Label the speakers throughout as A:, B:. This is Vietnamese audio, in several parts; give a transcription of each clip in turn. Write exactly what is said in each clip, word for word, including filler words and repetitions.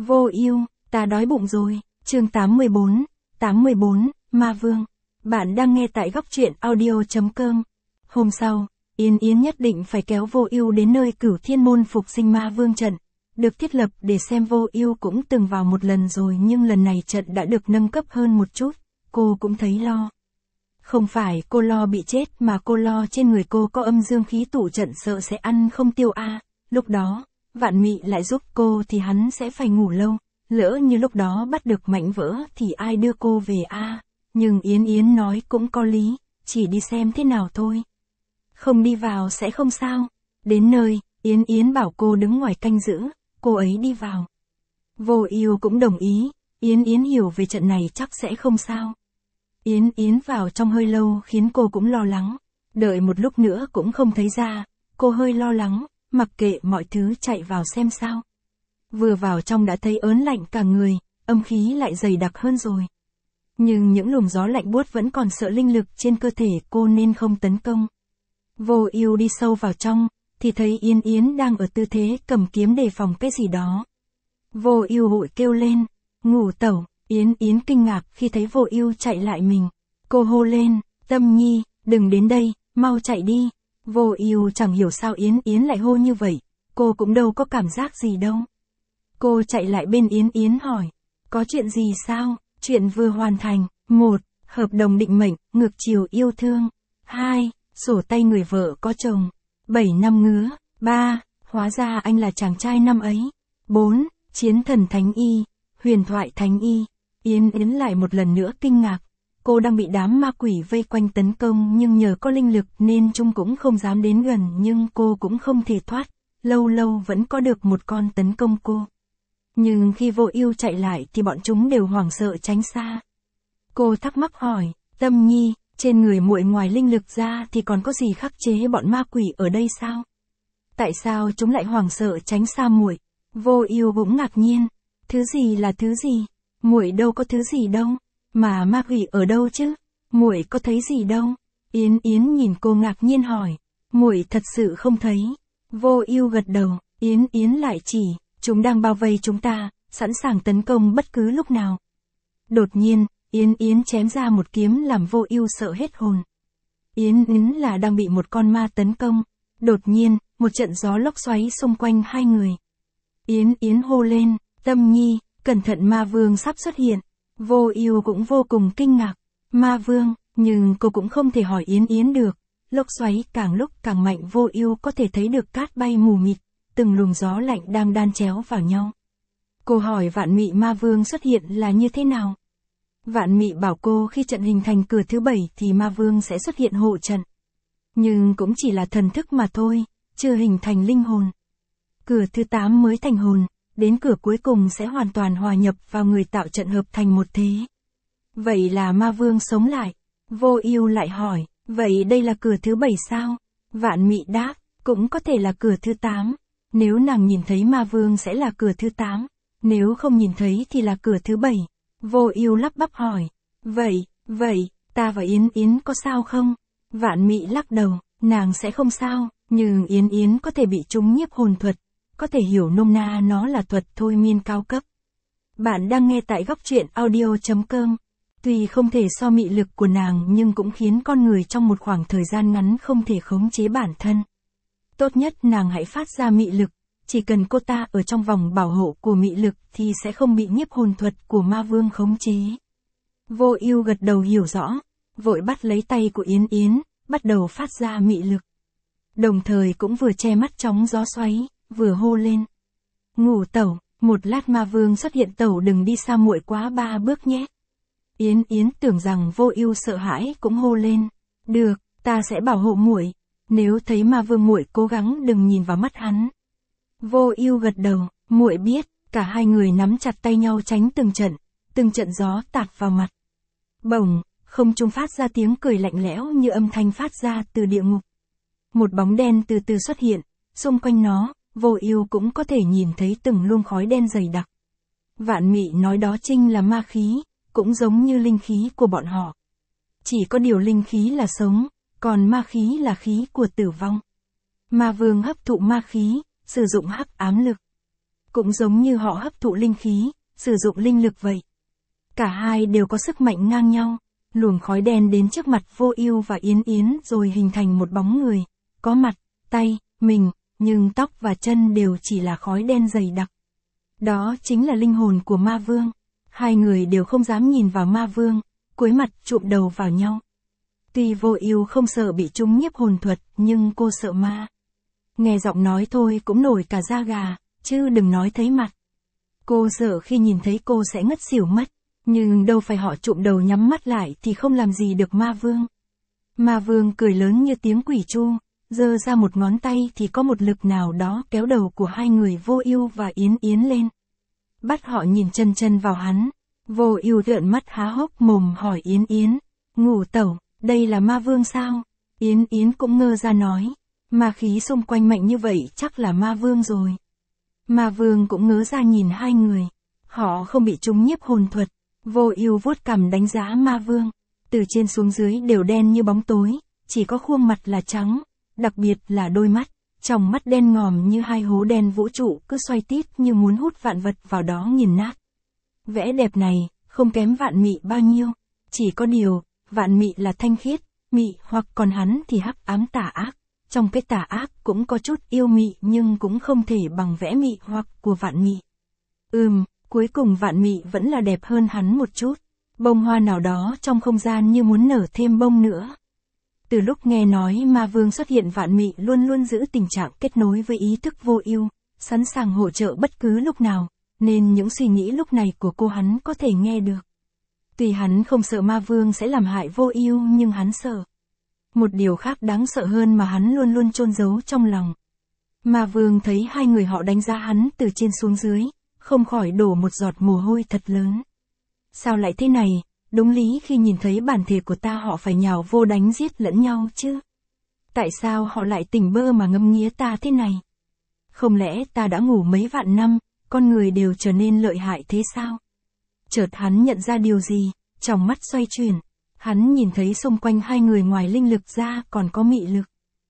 A: Vô ưu, ta đói bụng rồi. Chương tám mươi bốn, tám mươi bốn, Ma Vương. Bạn đang nghe tại góc truyện audio chấm com. Hôm sau, Yến Yến nhất định phải kéo Vô Ưu đến nơi Cửu Thiên môn phục sinh Ma Vương trận, được thiết lập để xem. Vô Ưu cũng từng vào một lần rồi nhưng lần này trận đã được nâng cấp hơn một chút, cô cũng thấy lo. Không phải cô lo bị chết mà cô lo trên người cô có âm dương khí tụ trận sợ sẽ ăn không tiêu a. À. Lúc đó, Vạn Mị lại giúp cô thì hắn sẽ phải ngủ lâu, lỡ như lúc đó bắt được mảnh vỡ thì ai đưa cô về a. À. Nhưng Yến Yến nói cũng có lý, chỉ đi xem thế nào thôi. Không đi vào sẽ không sao. Đến nơi, Yến Yến bảo cô đứng ngoài canh giữ, cô ấy đi vào. Vô Ưu cũng đồng ý, Yến Yến hiểu về trận này chắc sẽ không sao. Yến Yến vào trong hơi lâu khiến cô cũng lo lắng, đợi một lúc nữa cũng không thấy ra, cô hơi lo lắng, mặc kệ mọi thứ chạy vào xem sao. Vừa vào trong đã thấy ớn lạnh cả người, âm khí lại dày đặc hơn rồi. Nhưng những luồng gió lạnh buốt vẫn còn sợ linh lực trên cơ thể cô nên không tấn công. Vô Ưu đi sâu vào trong, thì thấy Yến Yến đang ở tư thế cầm kiếm đề phòng cái gì đó. Vô Ưu vội kêu lên, Ngũ tẩu. Yến Yến kinh ngạc khi thấy Vô Ưu chạy lại mình. Cô hô lên, Tâm Nhi, đừng đến đây, mau chạy đi. Vô Ưu chẳng hiểu sao Yến Yến lại hô như vậy, cô cũng đâu có cảm giác gì đâu. Cô chạy lại bên Yến Yến hỏi, có chuyện gì sao? Chuyện vừa hoàn thành. Một, hợp đồng định mệnh, ngược chiều yêu thương. Hai, sổ tay người vợ có chồng. Bảy năm ngứa. Ba, hóa ra anh là chàng trai năm ấy. Bốn, chiến thần thánh y, huyền thoại thánh y. Yến Yến lại một lần nữa kinh ngạc. Cô đang bị đám ma quỷ vây quanh tấn công nhưng nhờ có linh lực nên chúng cũng không dám đến gần, nhưng cô cũng không thể thoát. Lâu lâu vẫn có được một con tấn công cô. Nhưng khi Vô Ưu chạy lại thì bọn chúng đều hoảng sợ tránh xa. Cô thắc mắc hỏi, Tâm Nhi, trên người muội ngoài linh lực ra thì còn có gì khắc chế bọn ma quỷ ở đây sao? Tại sao chúng lại hoảng sợ tránh xa muội? Vô Ưu cũng ngạc nhiên, thứ gì là thứ gì? Muội đâu có thứ gì đâu, mà ma quỷ ở đâu chứ? Muội có thấy gì đâu? Yến Yến nhìn cô ngạc nhiên hỏi, muội thật sự không thấy? Vô Ưu gật đầu, Yến Yến lại chỉ, chúng đang bao vây chúng ta, sẵn sàng tấn công bất cứ lúc nào. Đột nhiên, Yến Yến chém ra một kiếm làm Vô Ưu sợ hết hồn. Yến Yến là đang bị một con ma tấn công. Đột nhiên, một trận gió lốc xoáy xung quanh hai người. Yến Yến hô lên, Tâm Nhi, cẩn thận ma vương sắp xuất hiện. Vô Ưu cũng vô cùng kinh ngạc. Ma vương, nhưng cô cũng không thể hỏi Yến Yến được. Lốc xoáy càng lúc càng mạnh, Vô Ưu có thể thấy được cát bay mù mịt, từng luồng gió lạnh đang đan chéo vào nhau. Cô hỏi Vạn Mị ma vương xuất hiện là như thế nào? Vạn Mị bảo cô khi trận hình thành cửa thứ bảy thì ma vương sẽ xuất hiện hộ trận. Nhưng cũng chỉ là thần thức mà thôi, chưa hình thành linh hồn. Cửa thứ tám mới thành hồn, đến cửa cuối cùng sẽ hoàn toàn hòa nhập vào người tạo trận hợp thành một thế. Vậy là ma vương sống lại. Vô Ưu lại hỏi, vậy đây là cửa thứ bảy sao? Vạn Mị đáp, cũng có thể là cửa thứ tám. Nếu nàng nhìn thấy ma vương sẽ là cửa thứ tám, nếu không nhìn thấy thì là cửa thứ bảy. Vô Ưu lắp bắp hỏi, vậy, vậy, ta và Yến Yến có sao không? Vạn Mị lắc đầu, nàng sẽ không sao, nhưng Yến Yến có thể bị trúng nhiếp hồn thuật, có thể hiểu nôm na nó là thuật thôi miên cao cấp. Bạn đang nghe tại góc truyện audio chấm com. Tuy không thể so mị lực của nàng nhưng cũng khiến con người trong một khoảng thời gian ngắn không thể khống chế bản thân. Tốt nhất nàng hãy phát ra mị lực, chỉ cần cô ta ở trong vòng bảo hộ của mị lực thì sẽ không bị nhiếp hồn thuật của ma vương khống chế. Vô Ưu gật đầu hiểu rõ, vội bắt lấy tay của Yến Yến, bắt đầu phát ra mị lực. Đồng thời cũng vừa che mắt chóng gió xoáy, vừa hô lên. Ngũ tẩu, một lát ma vương xuất hiện, tẩu đừng đi xa muội quá ba bước nhé. Yến Yến tưởng rằng Vô Ưu sợ hãi cũng hô lên. Được, ta sẽ bảo hộ muội. Nếu thấy ma vương muội cố gắng đừng nhìn vào mắt hắn. Vô Ưu gật đầu, muội biết. Cả hai người nắm chặt tay nhau tránh từng trận, từng trận gió tạt vào mặt. Bỗng, không trung phát ra tiếng cười lạnh lẽo như âm thanh phát ra từ địa ngục. Một bóng đen từ từ xuất hiện, xung quanh nó, Vô Ưu cũng có thể nhìn thấy từng luồng khói đen dày đặc. Vạn Mị nói đó chính là ma khí, cũng giống như linh khí của bọn họ. Chỉ có điều linh khí là sống, còn ma khí là khí của tử vong. Ma vương hấp thụ ma khí, sử dụng hắc ám lực. cũng giống như họ hấp thụ linh khí, sử dụng linh lực vậy. Cả hai đều có sức mạnh ngang nhau, luồng khói đen đến trước mặt Vô Ưu và Yến Yến rồi hình thành một bóng người, có mặt, tay, mình, nhưng tóc và chân đều chỉ là khói đen dày đặc. Đó chính là linh hồn của ma vương. Hai người đều không dám nhìn vào ma vương, cúi mặt chụm đầu vào nhau. Tuy Vô Ưu không sợ bị trúng nhiếp hồn thuật, nhưng cô sợ ma. Nghe giọng nói thôi cũng nổi cả da gà, chứ đừng nói thấy mặt. Cô sợ khi nhìn thấy cô sẽ ngất xỉu mất, nhưng đâu phải họ chụm đầu nhắm mắt lại thì không làm gì được ma vương. Ma vương cười lớn như tiếng quỷ tru, giơ ra một ngón tay thì có một lực nào đó kéo đầu của hai người Vô Ưu và Yến Yến lên. Bắt họ nhìn chân chân vào hắn. Vô Ưu trợn mắt há hốc mồm hỏi Yến Yến, "Ngủ tẩu, đây là ma vương sao?" Yến Yến cũng ngơ ra nói, "Ma khí xung quanh mạnh như vậy chắc là ma vương rồi." Ma vương cũng ngớ ra nhìn hai người. Họ không bị trúng nhiếp hồn thuật. Vô Ưu vuốt cằm đánh giá ma vương. Từ trên xuống dưới đều đen như bóng tối, chỉ có khuôn mặt là trắng, đặc biệt là đôi mắt. Trong mắt đen ngòm như hai hố đen vũ trụ cứ xoay tít như muốn hút vạn vật vào đó nghiền nát. Vẽ đẹp này, không kém vạn mị bao nhiêu. Chỉ có điều, vạn mị là thanh khiết, mị hoặc còn hắn thì hắc ám tà ác. Trong cái tà ác cũng có chút yêu mị nhưng cũng không thể bằng vẽ mị hoặc của vạn mị. Ừm, cuối cùng vạn mị vẫn là đẹp hơn hắn một chút. Bông hoa nào đó trong không gian như muốn nở thêm bông nữa. Từ lúc nghe nói ma vương xuất hiện vạn mị luôn luôn giữ tình trạng kết nối với ý thức Vô Ưu, sẵn sàng hỗ trợ bất cứ lúc nào, nên những suy nghĩ lúc này của cô hắn có thể nghe được. Tuy hắn không sợ ma vương sẽ làm hại Vô Ưu nhưng hắn sợ. Một điều khác đáng sợ hơn mà hắn luôn luôn chôn giấu trong lòng. Ma vương thấy hai người họ đánh giá hắn từ trên xuống dưới, không khỏi đổ một giọt mồ hôi thật lớn. Sao lại thế này? Đúng lý khi nhìn thấy bản thể của ta họ phải nhào vô đánh giết lẫn nhau chứ. Tại sao họ lại tỉnh bơ mà ngâm nghía ta thế này? Không lẽ ta đã ngủ mấy vạn năm, con người đều trở nên lợi hại thế sao? Chợt hắn nhận ra điều gì, trong mắt xoay chuyển. Hắn nhìn thấy xung quanh hai người ngoài linh lực ra còn có mị lực.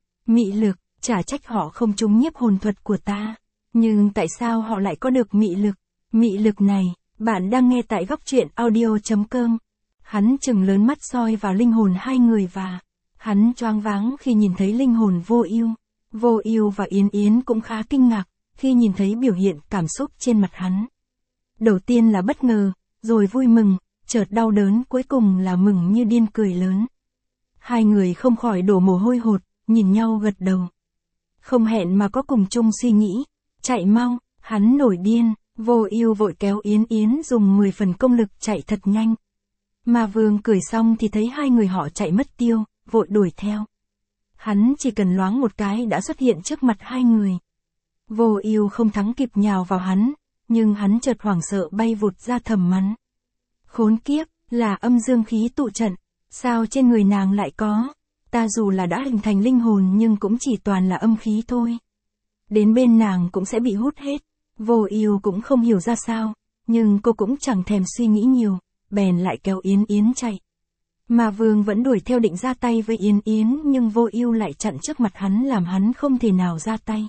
A: Mị lực, chả trách họ không trúng nhiếp hồn thuật của ta. Nhưng tại sao họ lại có được mị lực? Mị lực này, bạn đang nghe tại góc truyện audio chấm com. Hắn trừng lớn mắt soi vào linh hồn hai người và hắn choáng váng khi nhìn thấy linh hồn Vô Ưu. Vô Ưu và Yến Yến cũng khá kinh ngạc khi nhìn thấy biểu hiện cảm xúc trên mặt hắn. Đầu tiên là bất ngờ, rồi vui mừng, chợt đau đớn, cuối cùng là mừng như điên cười lớn. Hai người không khỏi đổ mồ hôi hột, nhìn nhau gật đầu. Không hẹn mà có cùng chung suy nghĩ, chạy mau, hắn nổi điên. Vô Ưu vội kéo Yến Yến dùng mười phần công lực chạy thật nhanh. Ma vương cười xong thì thấy hai người họ chạy mất tiêu, vội đuổi theo. Hắn chỉ cần loáng một cái đã xuất hiện trước mặt hai người. Vô Ưu không thắng kịp nhào vào hắn, nhưng hắn chợt hoảng sợ bay vụt ra thầm mắng. Khốn kiếp, là âm dương khí tụ trận, sao trên người nàng lại có? Ta dù là đã hình thành linh hồn nhưng cũng chỉ toàn là âm khí thôi. Đến bên nàng cũng sẽ bị hút hết. Vô Ưu cũng không hiểu ra sao, nhưng cô cũng chẳng thèm suy nghĩ nhiều, bèn lại kéo Yến Yến chạy. Ma vương vẫn đuổi theo định ra tay với Yến Yến nhưng Vô Ưu lại chặn trước mặt hắn làm hắn không thể nào ra tay.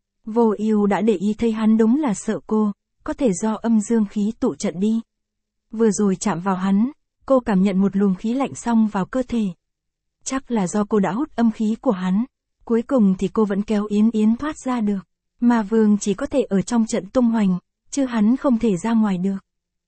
A: Vô Ưu đã để ý thấy hắn đúng là sợ cô, có thể do âm dương khí tụ trận đi. Vừa rồi chạm vào hắn, cô cảm nhận một luồng khí lạnh xông vào cơ thể. Chắc là do cô đã hút âm khí của hắn, cuối cùng thì cô vẫn kéo Yến Yến thoát ra được. Ma vương chỉ có thể ở trong trận tung hoành, chứ hắn không thể ra ngoài được.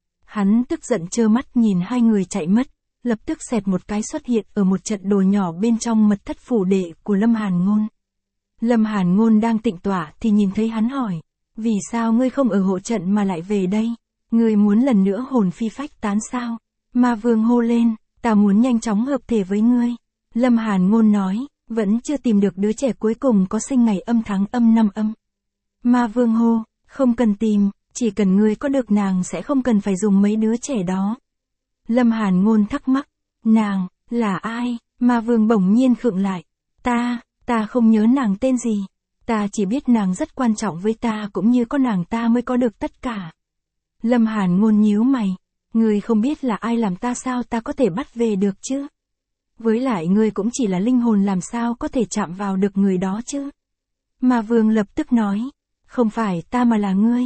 A: Hắn tức giận trơ mắt nhìn hai người chạy mất, lập tức xẹt một cái xuất hiện ở một trận đồ nhỏ bên trong mật thất phủ đệ của Lâm Hàn Ngôn. Lâm Hàn Ngôn đang tịnh tọa thì nhìn thấy hắn hỏi, vì sao ngươi không ở hộ trận mà lại về đây? Ngươi muốn lần nữa hồn phi phách tán sao? Ma vương hô lên, ta muốn nhanh chóng hợp thể với ngươi. Lâm Hàn Ngôn nói, vẫn chưa tìm được đứa trẻ cuối cùng có sinh ngày âm tháng âm năm âm. Ma vương hô, không cần tìm, chỉ cần ngươi có được nàng sẽ không cần phải dùng mấy đứa trẻ đó. Lâm Hàn Ngôn thắc mắc, nàng, là ai? Ma vương bỗng nhiên khựng lại, ta, ta không nhớ nàng tên gì. Ta chỉ biết nàng rất quan trọng với ta cũng như có nàng ta mới có được tất cả. Lâm Hàn Ngôn nhíu mày, ngươi không biết là ai làm ta sao ta có thể bắt về được chứ? Với lại ngươi cũng chỉ là linh hồn làm sao có thể chạm vào được người đó chứ? Ma vương lập tức nói, không phải ta mà là ngươi.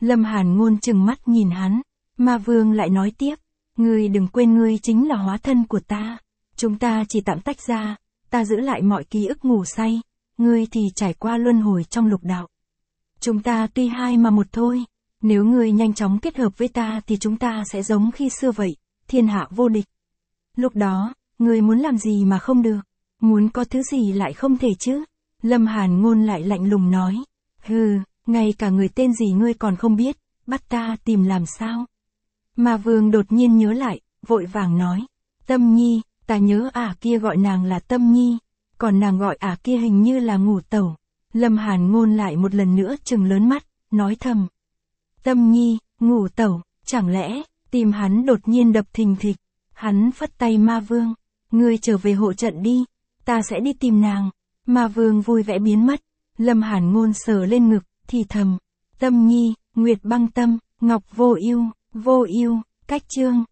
A: Lâm Hàn Ngôn trừng mắt nhìn hắn. Ma Vương lại nói tiếp. Ngươi đừng quên ngươi chính là hóa thân của ta. Chúng ta chỉ tạm tách ra. Ta giữ lại mọi ký ức ngủ say. Ngươi thì trải qua luân hồi trong lục đạo. Chúng ta tuy hai mà một thôi. Nếu ngươi nhanh chóng kết hợp với ta thì chúng ta sẽ giống khi xưa vậy. Thiên hạ vô địch. Lúc đó, ngươi muốn làm gì mà không được. Muốn có thứ gì lại không thể chứ. Lâm Hàn Ngôn lại lạnh lùng nói. Hừ, ngay cả người tên gì ngươi còn không biết. Bắt ta tìm làm sao? Ma Vương đột nhiên nhớ lại, vội vàng nói. Tâm Nhi, ta nhớ ả kia gọi nàng là Tâm Nhi. Còn nàng gọi ả kia hình như là Ngủ Tẩu. Lâm Hàn Ngôn lại một lần nữa trừng lớn mắt, nói thầm. Tâm Nhi, Ngủ Tẩu, chẳng lẽ, tim hắn đột nhiên đập thình thịch. Hắn phất tay Ma Vương. Ngươi trở về hộ trận đi, ta sẽ đi tìm nàng. Ma Vương vui vẻ biến mất. Lâm Hàn Ngôn sờ lên ngực, thì thầm. Tâm Nhi, Nguyệt Băng Tâm, Ngọc Vô Ưu, Vô Ưu, cách chương.